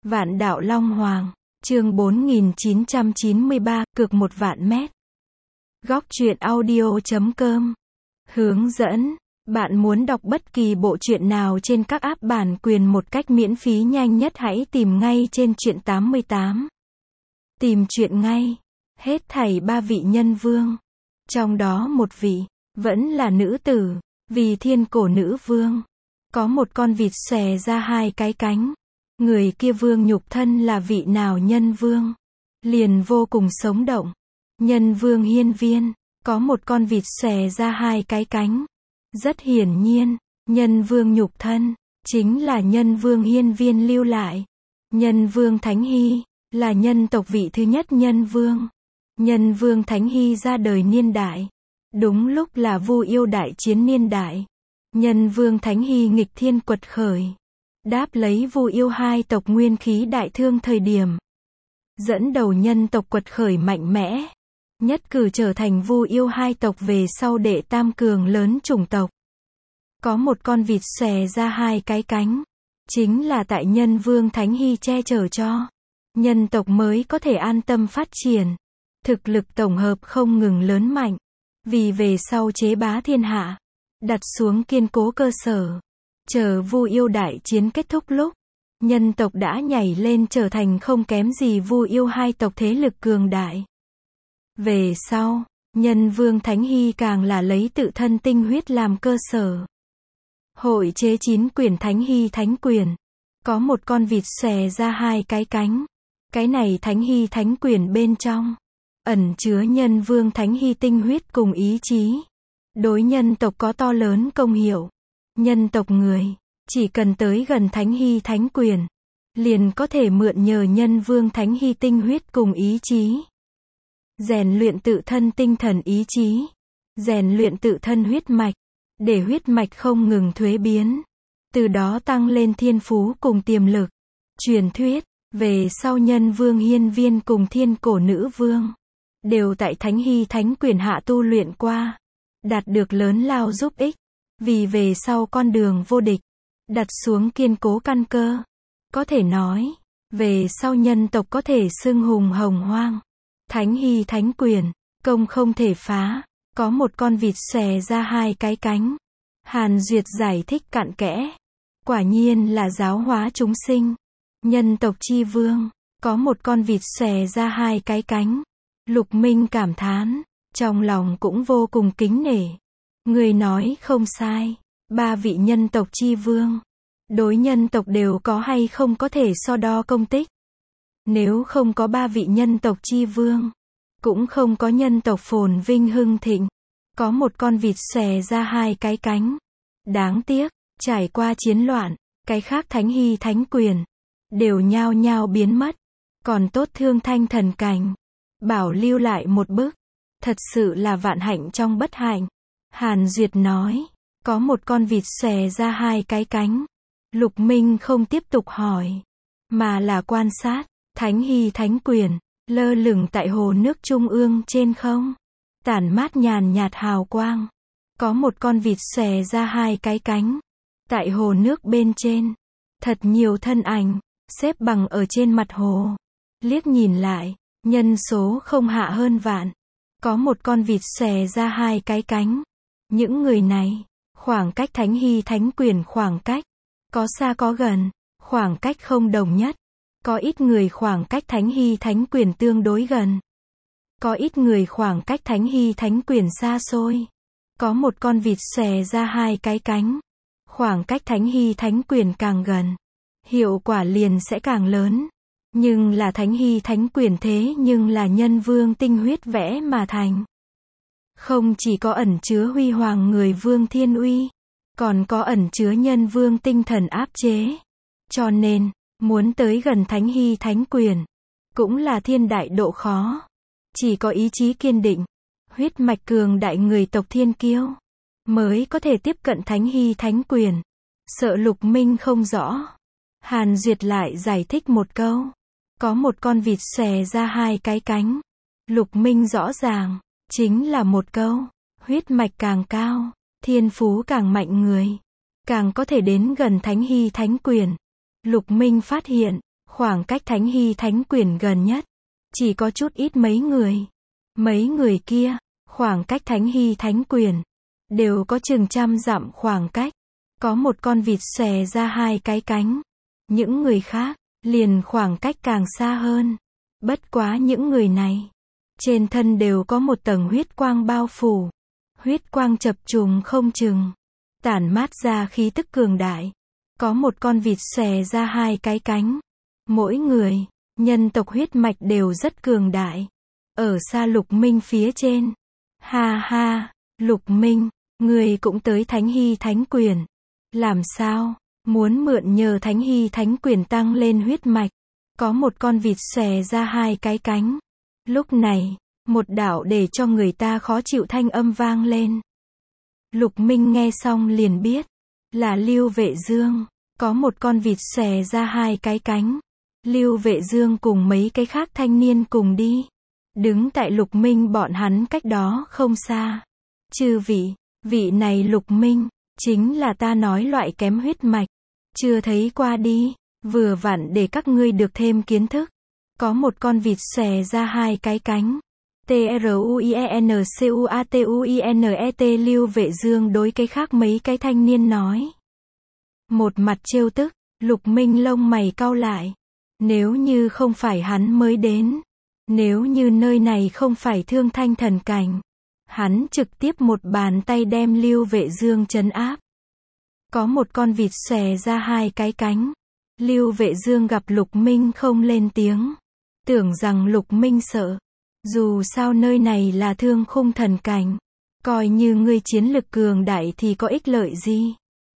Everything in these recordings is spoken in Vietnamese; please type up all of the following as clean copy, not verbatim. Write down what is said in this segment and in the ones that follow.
Vạn đạo Long Hoàng, chương 4993, cược 1 vạn mét. Góc truyện audio.com. Hướng dẫn. Bạn muốn đọc bất kỳ bộ truyện nào trên các app bản quyền một cách miễn phí nhanh nhất hãy tìm ngay trên Truyện 88. Tìm truyện ngay. Hết thảy 3 vị nhân vương. Trong đó một vị, vẫn là nữ tử, vì thiên cổ nữ vương. Có một con vịt xòe ra 2 cái cánh. Người kia vương nhục thân là vị nào nhân vương? Liền vô cùng sống động. Nhân vương Hiên Viên, có một con vịt xòe ra 2 cái cánh. Rất hiển nhiên, nhân vương nhục thân, chính là nhân vương Hiên Viên lưu lại. Nhân vương Thánh Hy, là nhân tộc vị thứ nhất nhân vương. Nhân vương Thánh Hy ra đời niên đại. Đúng lúc là Vu Yêu đại chiến niên đại. Nhân vương Thánh Hy nghịch thiên quật khởi. Đáp lấy Vu Yêu hai tộc nguyên khí đại thương thời điểm. Dẫn đầu nhân tộc quật khởi mạnh mẽ. Nhất cử trở thành Vu Yêu hai tộc về sau đệ tam cường lớn chủng tộc. Có một con vịt xòe ra 2 cái cánh. Chính là tại nhân vương Thánh Hy che chở cho. Nhân tộc mới có thể an tâm phát triển. Thực lực tổng hợp không ngừng lớn mạnh. Vì về sau chế bá thiên hạ. Đặt xuống kiên cố cơ sở. Chờ Vu Yêu đại chiến kết thúc lúc, nhân tộc đã nhảy lên trở thành không kém gì Vu Yêu hai tộc thế lực cường đại. Về sau, nhân vương Thánh Hy càng là lấy tự thân tinh huyết làm cơ sở. Hội chế 9 quyển Thánh Hy Thánh Quyển. Có một con vịt xòe ra 2 cái cánh. Cái này Thánh Hy Thánh Quyển bên trong, ẩn chứa nhân vương Thánh Hy tinh huyết cùng ý chí. Đối nhân tộc có to lớn công hiệu. Nhân tộc người, chỉ cần tới gần Thánh Hy Thánh Quyển, liền có thể mượn nhờ nhân vương Thánh Hy tinh huyết cùng ý chí. Rèn luyện tự thân tinh thần ý chí. Rèn luyện tự thân huyết mạch. Để huyết mạch không ngừng thuế biến. Từ đó tăng lên thiên phú cùng tiềm lực. Truyền thuyết, về sau nhân vương Hiên Viên cùng thiên cổ nữ vương. Đều tại Thánh Hy Thánh Quyển hạ tu luyện qua. Đạt được lớn lao giúp ích. Vì về sau con đường vô địch, đặt xuống kiên cố căn cơ. Có thể nói, về sau nhân tộc có thể xưng hùng hồng hoang. Thánh Hy Thánh Quyển, công không thể phá. Có một con vịt xòe ra 2 cái cánh. Hàn Duyệt giải thích cặn kẽ. Quả nhiên là giáo hóa chúng sinh. Nhân tộc chi vương, có một con vịt xòe ra 2 cái cánh. Lục Minh cảm thán, trong lòng cũng vô cùng kính nể. Người nói không sai, 3 vị nhân tộc chi vương. Đối nhân tộc đều có hay không có thể so đo công tích. Nếu không có 3 vị nhân tộc chi vương, cũng không có nhân tộc phồn vinh hưng thịnh. Có một con vịt xòe ra 2 cái cánh. Đáng tiếc, trải qua chiến loạn, cái khác Thánh Hy Thánh Quyển đều nhao nhao biến mất. Còn tốt Thương Thanh thần cảnh bảo lưu lại một bức. Thật sự là vạn hạnh trong bất hạnh. Hàn Duyệt nói, có một con vịt xòe ra 2 cái cánh. Lục Minh không tiếp tục hỏi, mà là quan sát. Thánh Hy Thánh Quyển lơ lửng tại hồ nước trung ương trên không, tản mát nhàn nhạt hào quang. Có một con vịt xòe ra 2 cái cánh. Tại hồ nước bên trên, thật nhiều thân ảnh xếp bằng ở trên mặt hồ. Liếc nhìn lại, nhân số không hạ hơn vạn. Có một con vịt xòe ra 2 cái cánh. Những người này, khoảng cách Thánh Hy Thánh Quyển khoảng cách, có xa có gần, khoảng cách không đồng nhất. Có ít người khoảng cách Thánh Hy Thánh Quyển tương đối gần. Có ít người khoảng cách Thánh Hy Thánh Quyển xa xôi. Có một con vịt xòe ra 2 cái cánh. Khoảng cách Thánh Hy Thánh Quyển càng gần, hiệu quả liền sẽ càng lớn. Nhưng là Thánh Hy Thánh Quyển thế nhưng là nhân vương tinh huyết vẽ mà thành. Không chỉ có ẩn chứa huy hoàng người vương thiên uy, còn có ẩn chứa nhân vương tinh thần áp chế. Cho nên, muốn tới gần Thánh Hy Thánh Quyển, cũng là thiên đại độ khó. Chỉ có ý chí kiên định, huyết mạch cường đại người tộc thiên kiêu, mới có thể tiếp cận Thánh Hy Thánh Quyển. Sợ Lục Minh không rõ, Hàn Duyệt lại giải thích một câu. Có một con vịt xòe ra 2 cái cánh. Lục Minh rõ ràng, chính là một câu. Huyết mạch càng cao, thiên phú càng mạnh người, càng có thể đến gần Thánh Hy Thánh Quyển. Lục Minh phát hiện, Khoảng cách Thánh Hy Thánh Quyền gần nhất, chỉ có chút ít mấy người. Mấy người kia, khoảng cách Thánh Hy Thánh Quyền, đều có chừng 100 dặm khoảng cách. Có một con vịt xòe ra 2 cái cánh. Những người khác, liền khoảng cách càng xa hơn. Bất quá những người này, trên thân đều có một tầng huyết quang bao phủ. Huyết quang chập trùng không chừng, tản mát ra khí tức cường đại. Có một con vịt xòe ra 2 cái cánh. Mỗi người, nhân tộc huyết mạch đều rất cường đại. Ở xa Lục Minh phía trên. Ha ha, Lục Minh, người cũng tới Thánh Hy Thánh Quyền. Làm sao? Muốn mượn nhờ Thánh Hy Thánh Quyền tăng lên huyết mạch. Có một con vịt xòe ra 2 cái cánh. Lúc này, một đạo để cho người ta khó chịu thanh âm vang lên. Lục Minh nghe xong liền biết, là Lưu Vệ Dương. Có một con vịt xòe ra 2 cái cánh. Lưu Vệ Dương cùng mấy cái khác thanh niên cùng đi. Đứng tại Lục Minh bọn hắn cách đó không xa. Chư vị, vị này Lục Minh, chính là ta nói loại kém huyết mạch. Chưa thấy qua đi, vừa vặn để các ngươi được thêm kiến thức. Có một con vịt xòe ra 2 cái cánh. TRUIENCUATUINET Lưu Vệ Dương đối cái khác mấy cái thanh niên nói. Một mặt trêu tức, Lục Minh lông mày cau lại. Nếu như không phải hắn mới đến, nếu như nơi này không phải Thương Thanh thần cảnh, hắn trực tiếp một bàn tay đem Lưu Vệ Dương trấn áp. Có một con vịt xòe ra 2 cái cánh. Lưu Vệ Dương gặp Lục Minh không lên tiếng, tưởng rằng Lục Minh sợ. Dù sao nơi này là Thương Khung thần cảnh, coi như ngươi chiến lực cường đại thì có ích lợi gì.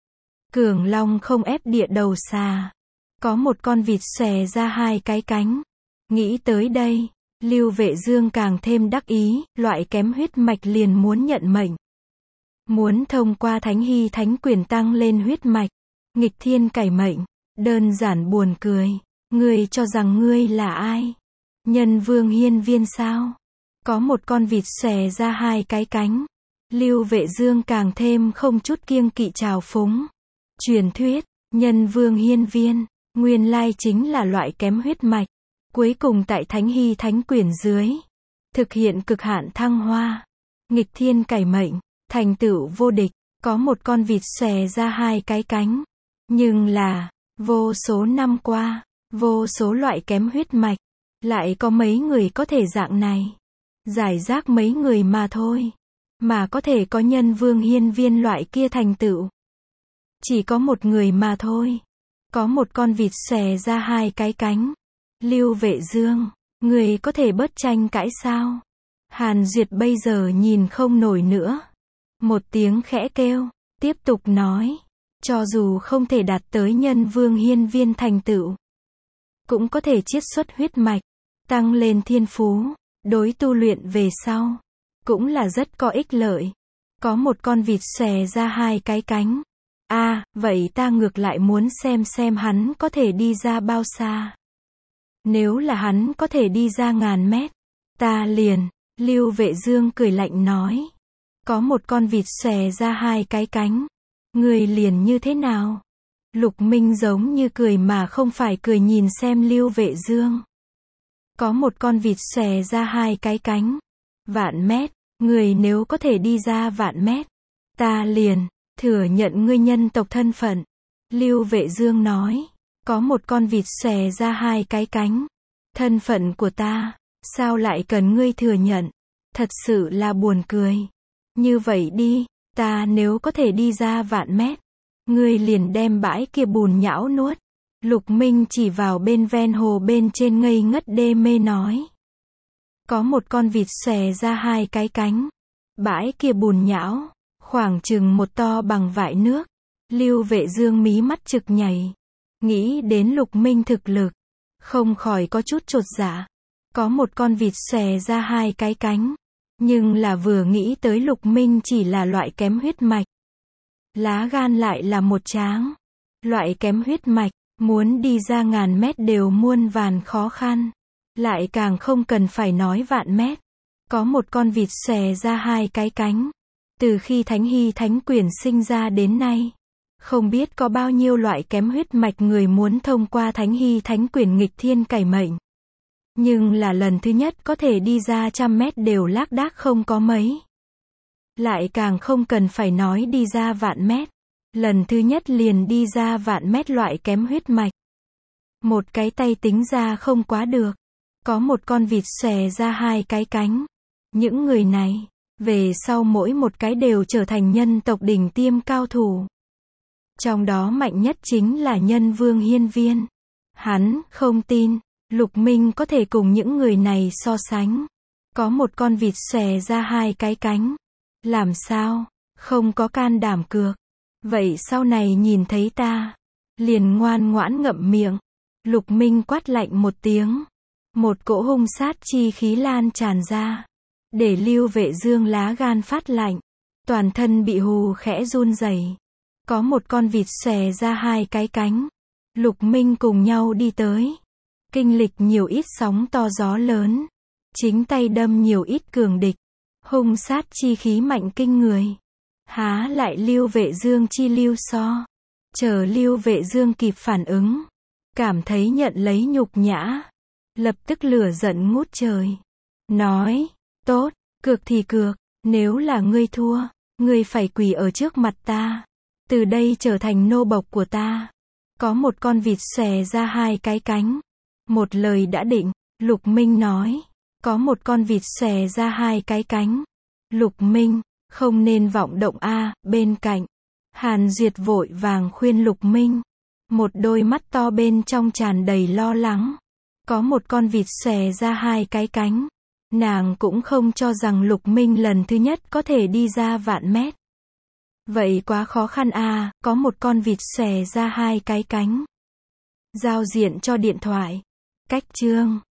Cường long không ép địa đầu xà. Có một con vịt xòe ra 2 cái cánh. Nghĩ tới đây, Lưu Vệ Dương càng thêm đắc ý, loại kém huyết mạch liền muốn nhận mệnh. Muốn thông qua Thánh Hy Thánh Quyền tăng lên huyết mạch, nghịch thiên cải mệnh, đơn giản buồn cười. Ngươi cho rằng ngươi là ai? Nhân Vương Hiên Viên sao? Có một con vịt xòe ra 2 cái cánh. Lưu Vệ Dương càng thêm không chút kiêng kỵ trào phúng. Truyền thuyết, Nhân Vương Hiên Viên, nguyên lai chính là loại kém huyết mạch. Cuối cùng tại Thánh Hy Thánh Quyền dưới, thực hiện cực hạn thăng hoa, nghịch thiên cải mệnh, thành tựu vô địch. Có một con vịt xòe ra 2 cái cánh. Nhưng là, vô số năm qua, vô số loại kém huyết mạch, lại có mấy người có thể dạng này. Giải rác mấy người mà thôi. Mà có thể có Nhân Vương Hiên Viên loại kia thành tựu. Chỉ có một người mà thôi. Có một con vịt xòe ra 2 cái cánh. Lưu Vệ Dương, người có thể bớt tranh cãi sao? Hàn Duyệt bây giờ nhìn không nổi nữa. Một tiếng khẽ kêu, tiếp tục nói. Cho dù không thể đạt tới Nhân Vương Hiên Viên thành tựu, cũng có thể chiết xuất huyết mạch, tăng lên thiên phú, đối tu luyện về sau, cũng là rất có ích lợi. Có một con vịt xòe ra 2 cái cánh. Vậy ta ngược lại muốn xem hắn có thể đi ra bao xa. Nếu là hắn có thể đi ra 1000 mét, ta liền. Lưu Vệ Dương cười lạnh nói. Có một con vịt xòe ra 2 cái cánh. Người liền như thế nào? Lục Minh giống như cười mà không phải cười nhìn xem Lưu Vệ Dương. Có một con vịt xòe ra 2 cái cánh. 1000 mét, người nếu có thể đi ra 1000 mét, ta liền thừa nhận ngươi nhân tộc thân phận. Lưu Vệ Dương nói. Có một con vịt xòe ra 2 cái cánh. Thân phận của ta, sao lại cần ngươi thừa nhận? Thật sự là buồn cười. Như vậy đi, ta nếu có thể đi ra 1000 mét, ngươi liền đem bãi kia bùn nhão nuốt. Lục Minh chỉ vào bên ven hồ bên trên ngây ngất đê mê nói. Có một con vịt xòe ra 2 cái cánh. Bãi kia bùn nhão, khoảng chừng một to bằng vại nước. Lưu Vệ Dương mí mắt trực nhảy. Nghĩ đến Lục Minh thực lực, không khỏi có chút chột dạ. Có một con vịt xòe ra 2 cái cánh. Nhưng là vừa nghĩ tới Lục Minh chỉ là loại kém huyết mạch, lá gan lại là một tráng. Loại kém huyết mạch, muốn đi ra 1000 mét đều muôn vàn khó khăn. Lại càng không cần phải nói 1000 mét. Có một con vịt xòe ra 2 cái cánh. Từ khi Thánh Hy Thánh Quyền sinh ra đến nay, Không biết có bao nhiêu loại kém huyết mạch người muốn thông qua thánh hy thánh quyển nghịch thiên cải mệnh. Nhưng là lần thứ nhất có thể đi ra 100 mét đều lác đác không có mấy. Lại càng không cần phải nói đi ra vạn mét. Lần thứ nhất liền đi ra vạn mét loại kém huyết mạch. Một cái tay tính ra không quá được. Có một con vịt xòe ra 2 cái cánh. Những người này, về sau mỗi một cái đều trở thành nhân tộc đỉnh tiêm cao thủ. Trong đó mạnh nhất chính là Nhân Vương Hiên Viên. Hắn không tin Lục Minh có thể cùng những người này so sánh. Có một con vịt xòe ra 2 cái cánh. Làm sao? Không có can đảm cược. Vậy sau này nhìn thấy ta, liền ngoan ngoãn ngậm miệng. Lục Minh quát lạnh một tiếng. Một cỗ hung sát chi khí lan tràn ra. Để Lưu Vệ Dương lá gan phát lạnh. Toàn thân bị hù khẽ run rẩy. Có một con vịt xòe ra 2 cái cánh. Lục Minh cùng nhau đi tới. Kinh lịch nhiều ít sóng to gió lớn. Chính tay đâm nhiều ít cường địch. Hung sát chi khí mạnh kinh người. Há lại Lưu Vệ Dương chi lưu so. Chờ Lưu Vệ Dương kịp phản ứng. Cảm thấy nhận lấy nhục nhã. Lập tức lửa giận ngút trời. Nói, tốt, cược thì cược. Nếu là ngươi thua, ngươi phải quỳ ở trước mặt ta. Từ đây trở thành nô bộc của ta. Có một con vịt xòe ra 2 cái cánh. Một lời đã định. Lục Minh nói. Có một con vịt xòe ra 2 cái cánh. Lục Minh, không nên vọng động a. Bên cạnh, Hàn Duyệt vội vàng khuyên Lục Minh. Một đôi mắt to bên trong tràn đầy lo lắng. Có một con vịt xòe ra 2 cái cánh. Nàng cũng không cho rằng Lục Minh lần thứ nhất có thể đi ra vạn mét. Vậy quá khó khăn a. Có một con vịt xòe ra 2 cái cánh. Giao diện cho điện thoại. Cách chương